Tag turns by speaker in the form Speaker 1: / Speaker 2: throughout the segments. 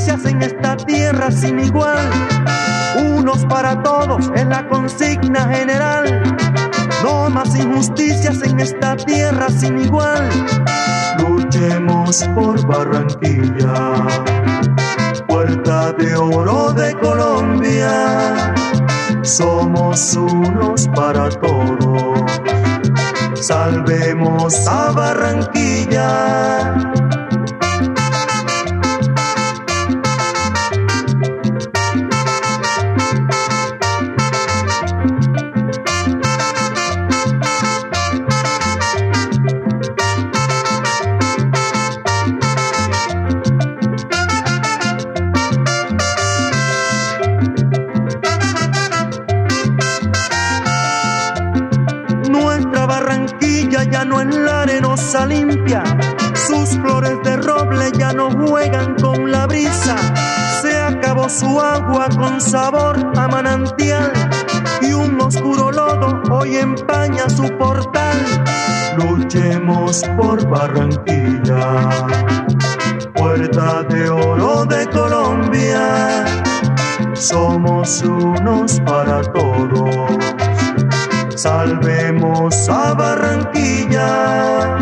Speaker 1: injusticias en esta tierra sin igual. Unos para todos es la consigna general. No más injusticias en esta tierra sin igual. Luchemos por Barranquilla, puerta de oro de Colombia. Somos unos para todos. Salvemos a Barranquilla. Nuestra Barranquilla ya no es la arenosa limpia, sus flores de roble ya no juegan con la brisa. Se acabó su agua con sabor a manantial y un oscuro lodo hoy empaña su portal. Luchemos por Barranquilla, puerta de oro de Colombia. Somos unos para todos. Salvemos a Barranquilla.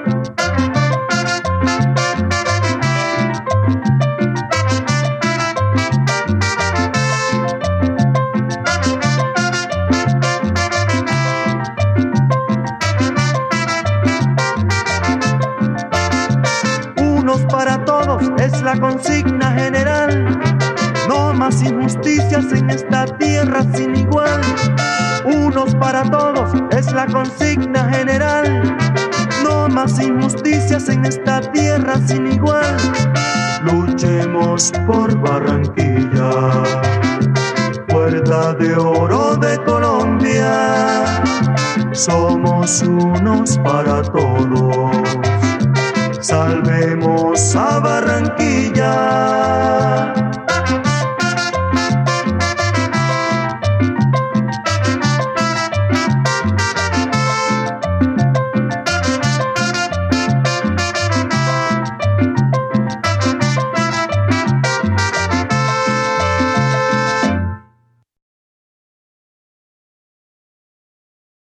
Speaker 1: Unos para todos es la consigna general. No más injusticias en esta tierra sin igual. Unos para todos es la consigna general. No más injusticias en esta tierra sin igual. Luchemos por Barranquilla, puerta de oro de Colombia. Somos unos para todos. Salvemos a Barranquilla.